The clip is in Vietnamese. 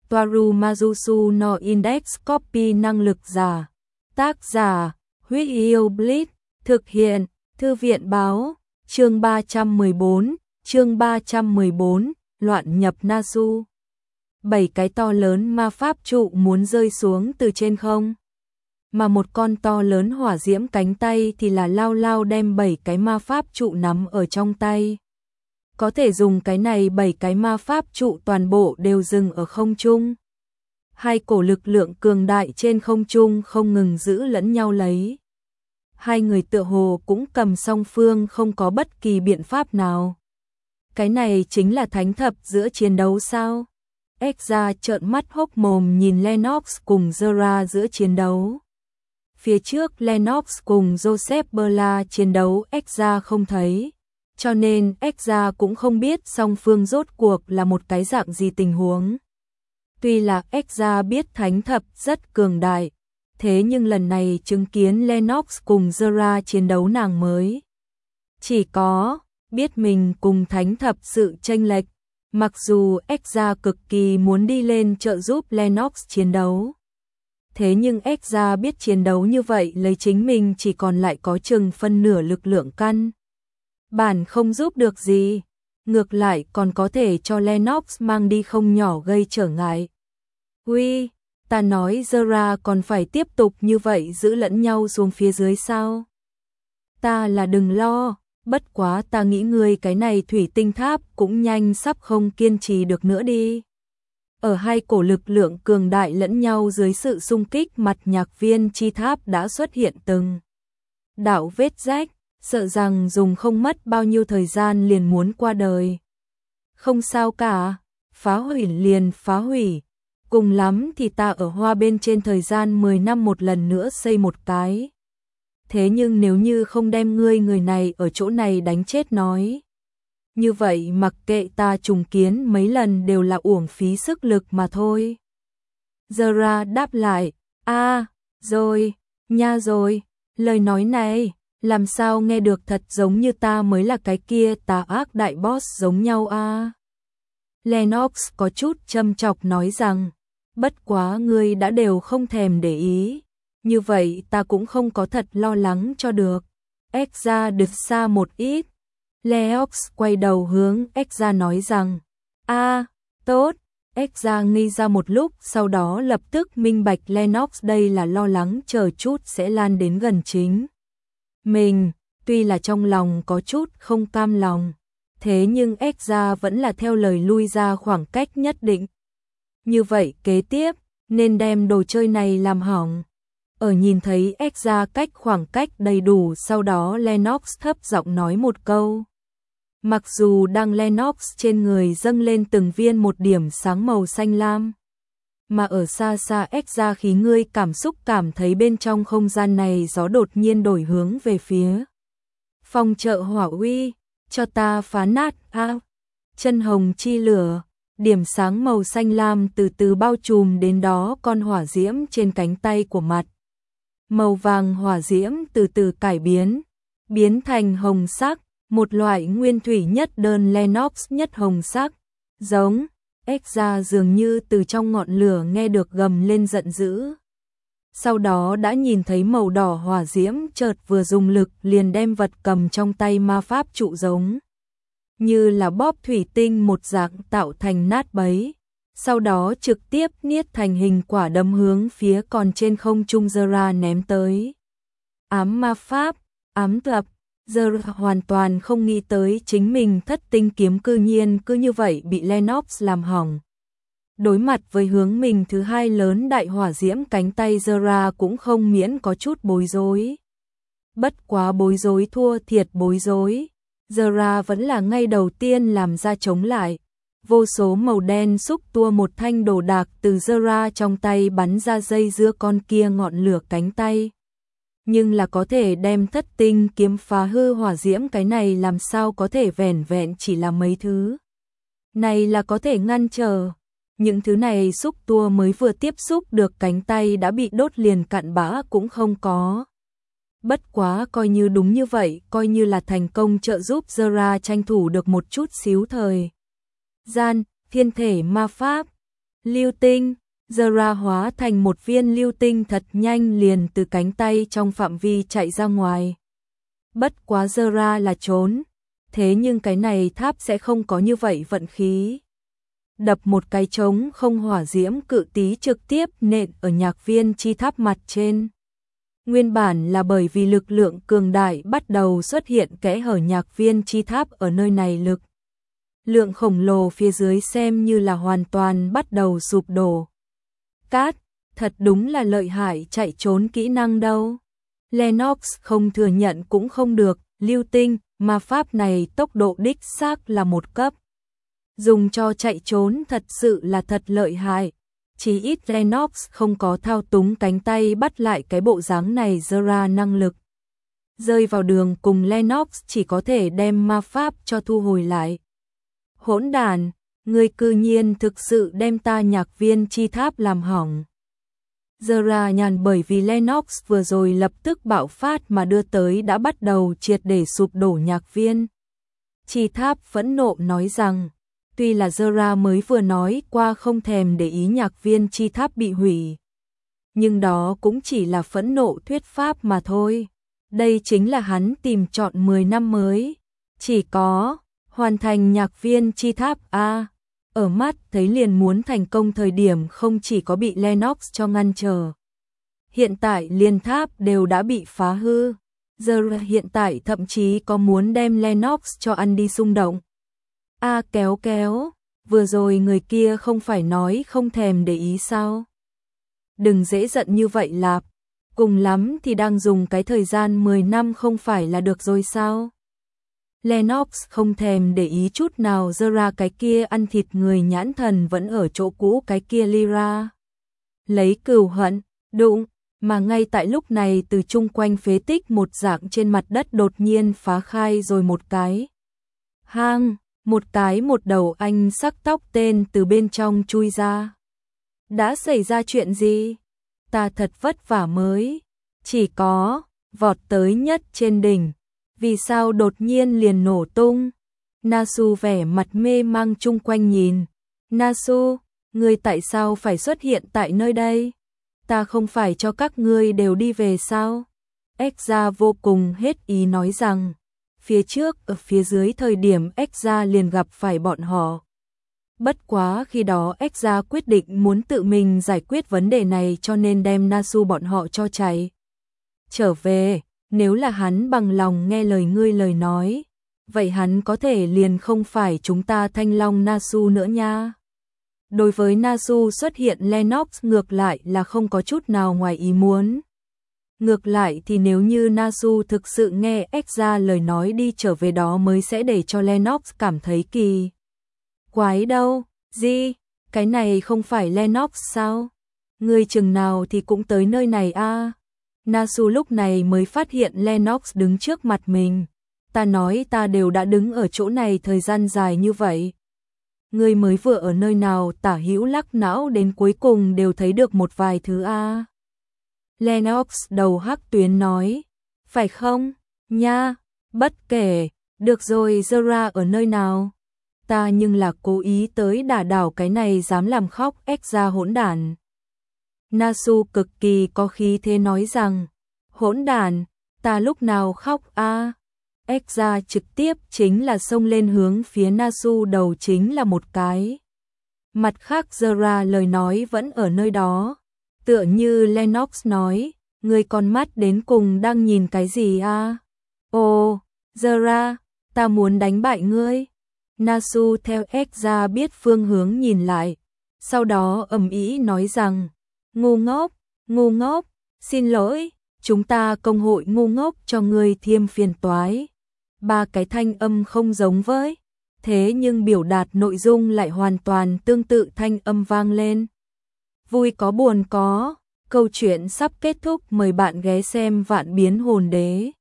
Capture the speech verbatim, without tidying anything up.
Toaru Majusu no Index Copy năng lực giả. Tác giả, Huyết Yêu Bleach, thực hiện, Thư viện báo, chương ba trăm mười bốn, chương ba trăm mười bốn, loạn nhập Nasu. Bảy cái to lớn ma pháp trụ muốn rơi xuống từ trên không. Mà một con to lớn hỏa diễm cánh tay thì là lao lao đem bảy cái ma pháp trụ nắm ở trong tay. Có thể dùng cái này bảy cái ma pháp trụ toàn bộ đều dừng ở không trung. Hai cổ lực lượng cường đại trên không trung không ngừng giữ lẫn nhau lấy. Hai người tựa hồ cũng cầm song phương không có bất kỳ biện pháp nào. Cái này chính là thánh thập giữa chiến đấu sao? Exra trợn mắt hốc mồm nhìn Lennox cùng Zora giữa chiến đấu. Phía trước Lennox cùng Joseph Berla chiến đấu Exra không thấy. Cho nên Exra cũng không biết song phương rốt cuộc là một cái dạng gì tình huống. Tuy là Exra biết thánh thập rất cường đại, thế nhưng lần này chứng kiến Lennox cùng Zora chiến đấu nàng mới chỉ có biết mình cùng thánh thập sự chênh lệch, mặc dù Exra cực kỳ muốn đi lên trợ giúp Lennox chiến đấu. Thế nhưng Exra biết chiến đấu như vậy lấy chính mình chỉ còn lại có chừng phân nửa lực lượng căn bản không giúp được gì, ngược lại còn có thể cho Lennox mang đi không nhỏ gây trở ngại. Uy, ta nói Zora còn phải tiếp tục như vậy giữ lẫn nhau xuống phía dưới sao? Ta là đừng lo, bất quá ta nghĩ ngươi cái này thủy tinh tháp cũng nhanh sắp không kiên trì được nữa đi. Ở hai cổ lực lượng cường đại lẫn nhau dưới sự xung kích, mặt nhạc viên chi tháp đã xuất hiện từng đạo vết rách, sợ rằng dùng không mất bao nhiêu thời gian liền muốn qua đời. Không sao cả, phá hủy liền phá hủy, cùng lắm thì ta ở hoa bên trên thời gian mười năm một lần nữa xây một cái. Thế nhưng nếu như không đem ngươi người này ở chỗ này đánh chết nói, như vậy mặc kệ ta trùng kiến mấy lần đều là uổng phí sức lực mà thôi. Zora đáp lại, a, rồi, nha rồi, lời nói này, làm sao nghe được thật giống như ta mới là cái kia tà ác đại boss giống nhau a. Lennox có chút châm chọc nói rằng, bất quá ngươi đã đều không thèm để ý, như vậy ta cũng không có thật lo lắng cho được. Exra được xa một ít. Lennox quay đầu hướng Exra nói rằng, a, tốt. Exra nghi ra một lúc, sau đó lập tức minh bạch Lennox đây là lo lắng chờ chút sẽ lan đến gần chính mình, tuy là trong lòng có chút không cam lòng, thế nhưng Exra vẫn là theo lời lui ra khoảng cách nhất định. Như vậy kế tiếp, nên đem đồ chơi này làm hỏng. Ở nhìn thấy Exra cách khoảng cách đầy đủ, sau đó Lennox thấp giọng nói một câu. Mặc dù đang Lennox trên người dâng lên từng viên một điểm sáng màu xanh lam, mà ở xa xa Exra khí ngươi cảm xúc cảm thấy bên trong không gian này gió đột nhiên đổi hướng về phía phong trợ hỏa uy, cho ta phá nát a. Chân hồng chi lửa, điểm sáng màu xanh lam từ từ bao trùm đến đó con hỏa diễm trên cánh tay của mặt. Màu vàng hỏa diễm từ từ cải biến, biến thành hồng sắc, một loại nguyên thủy nhất đơn Lennox nhất hồng sắc, giống. Exra dường như từ trong ngọn lửa nghe được gầm lên giận dữ. Sau đó đã nhìn thấy màu đỏ hỏa diễm chợt vừa dùng lực liền đem vật cầm trong tay ma pháp trụ giống như là bóp thủy tinh một dạng tạo thành nát bấy. Sau đó trực tiếp niết thành hình quả đấm hướng phía còn trên không trung Zora ném tới. Ám ma pháp, ám tập. Zora hoàn toàn không nghĩ tới chính mình thất tinh kiếm cư nhiên cứ như vậy bị Lennox làm hỏng. Đối mặt với hướng mình thứ hai lớn đại hỏa diễm cánh tay, Zora cũng không miễn có chút bối rối. Bất quá bối rối thua thiệt bối rối. Zora vẫn là ngay đầu tiên làm ra chống lại. Vô số màu đen xúc tua một thanh đồ đạc từ Zora trong tay bắn ra dây dưa con kia ngọn lửa cánh tay. Nhưng là có thể đem thất tinh kiếm phá hư hỏa diễm, cái này làm sao có thể vẻn vẹn chỉ là mấy thứ này là có thể ngăn trở. Những thứ này xúc tua mới vừa tiếp xúc được cánh tay đã bị đốt liền cặn bã cũng không có. Bất quá coi như đúng như vậy, coi như là thành công trợ giúp Zora tranh thủ được một chút xíu thời gian. Thiên thể ma pháp. Lưu tinh, Zara hóa thành một viên lưu tinh thật nhanh liền từ cánh tay trong phạm vi chạy ra ngoài. Bất quá Zara là trốn, thế nhưng cái này tháp sẽ không có như vậy vận khí. Đập một cái trống không hỏa diễm cự tí trực tiếp nện ở nhạc viên chi tháp mặt trên. Nguyên bản là bởi vì lực lượng cường đại bắt đầu xuất hiện kẽ hở nhạc viên chi tháp ở nơi này lực. Lượng khổng lồ phía dưới xem như là hoàn toàn bắt đầu sụp đổ. Cát, thật đúng là lợi hại chạy trốn kỹ năng đâu. Lennox không thừa nhận cũng không được, lưu tinh, ma pháp này tốc độ đích xác là một cấp. Dùng cho chạy trốn thật sự là thật lợi hại. Chỉ ít Lennox không có thao túng cánh tay bắt lại cái bộ dáng này Zara năng lực. Rơi vào đường cùng Lennox chỉ có thể đem ma pháp cho thu hồi lại. Hỗn đàn, người cư nhiên thực sự đem ta nhạc viên chi tháp làm hỏng. Zara nhàn bởi vì Lennox vừa rồi lập tức bạo phát mà đưa tới đã bắt đầu triệt để sụp đổ nhạc viên. Chi tháp phẫn nộ nói rằng, tuy là Zara mới vừa nói qua không thèm để ý nhạc viên chi tháp bị hủy. Nhưng đó cũng chỉ là phẫn nộ thuyết pháp mà thôi. Đây chính là hắn tìm chọn mười năm mới. Chỉ có hoàn thành nhạc viên chi tháp A. Ở mắt thấy liền muốn thành công thời điểm không chỉ có bị Lennox cho ngăn trở. Hiện tại liên tháp đều đã bị phá hư. Giờ hiện tại thậm chí có muốn đem Lennox cho ăn đi xung động. A kéo kéo, vừa rồi người kia không phải nói không thèm để ý sao? Đừng dễ giận như vậy lạp, cùng lắm thì đang dùng cái thời gian mười năm không phải là được rồi sao? Lennox không thèm để ý chút nào dơ ra cái kia ăn thịt người nhãn thần vẫn ở chỗ cũ cái kia Lyra. Lấy cừu hận, đụng, mà ngay tại lúc này từ chung quanh phế tích một dạng trên mặt đất đột nhiên phá khai rồi một cái. Hang, một cái một đầu anh sắc tóc tên từ bên trong chui ra. Đã xảy ra chuyện gì? Ta thật vất vả mới, chỉ có, vọt tới nhất trên đỉnh. Vì sao đột nhiên liền nổ tung? Nasu vẻ mặt mê mang chung quanh nhìn. Nasu, ngươi tại sao phải xuất hiện tại nơi đây? Ta không phải cho các ngươi đều đi về sao? Exra vô cùng hết ý nói rằng, phía trước ở phía dưới thời điểm Exra liền gặp phải bọn họ. Bất quá khi đó Exra quyết định muốn tự mình giải quyết vấn đề này cho nên đem Nasu bọn họ cho chạy trở về. Nếu là hắn bằng lòng nghe lời ngươi lời nói, vậy hắn có thể liền không phải chúng ta thanh long Nasu nữa nha. Đối với Nasu xuất hiện Lennox ngược lại là không có chút nào ngoài ý muốn. Ngược lại thì nếu như Nasu thực sự nghe Exra lời nói đi trở về đó mới sẽ để cho Lennox cảm thấy kỳ quái đâu. Gì? Cái này không phải Lennox sao? Ngươi chừng nào thì cũng tới nơi này a? À? Nasu lúc này mới phát hiện Lennox đứng trước mặt mình. Ta nói ta đều đã đứng ở chỗ này thời gian dài như vậy. Ngươi mới vừa ở nơi nào tả hữu lắc não đến cuối cùng đều thấy được một vài thứ a. À? Lennox đầu hắc tuyến nói. Phải không? Nha, bất kể. Được rồi, Zara ở nơi nào? Ta nhưng là cố ý tới đả đảo cái này dám làm khóc Exra hỗn đản. Nasu cực kỳ có khí thế nói rằng, hỗn đản, ta lúc nào khóc a? À? Exra trực tiếp chính là xông lên hướng phía Nasu đầu chính là một cái. Mặt khác Zara lời nói vẫn ở nơi đó, tựa như Lennox nói, người con mắt đến cùng đang nhìn cái gì a? À? Ồ, Zara, ta muốn đánh bại ngươi. Nasu theo Exra biết phương hướng nhìn lại, sau đó ầm ĩ nói rằng, ngu ngốc, ngu ngốc, xin lỗi, chúng ta công hội ngu ngốc cho ngươi thêm phiền toái. Ba cái thanh âm không giống với, thế nhưng biểu đạt nội dung lại hoàn toàn tương tự thanh âm vang lên. Vui có buồn có, câu chuyện sắp kết thúc, mời bạn ghé xem Vạn Biến Hồn Đế.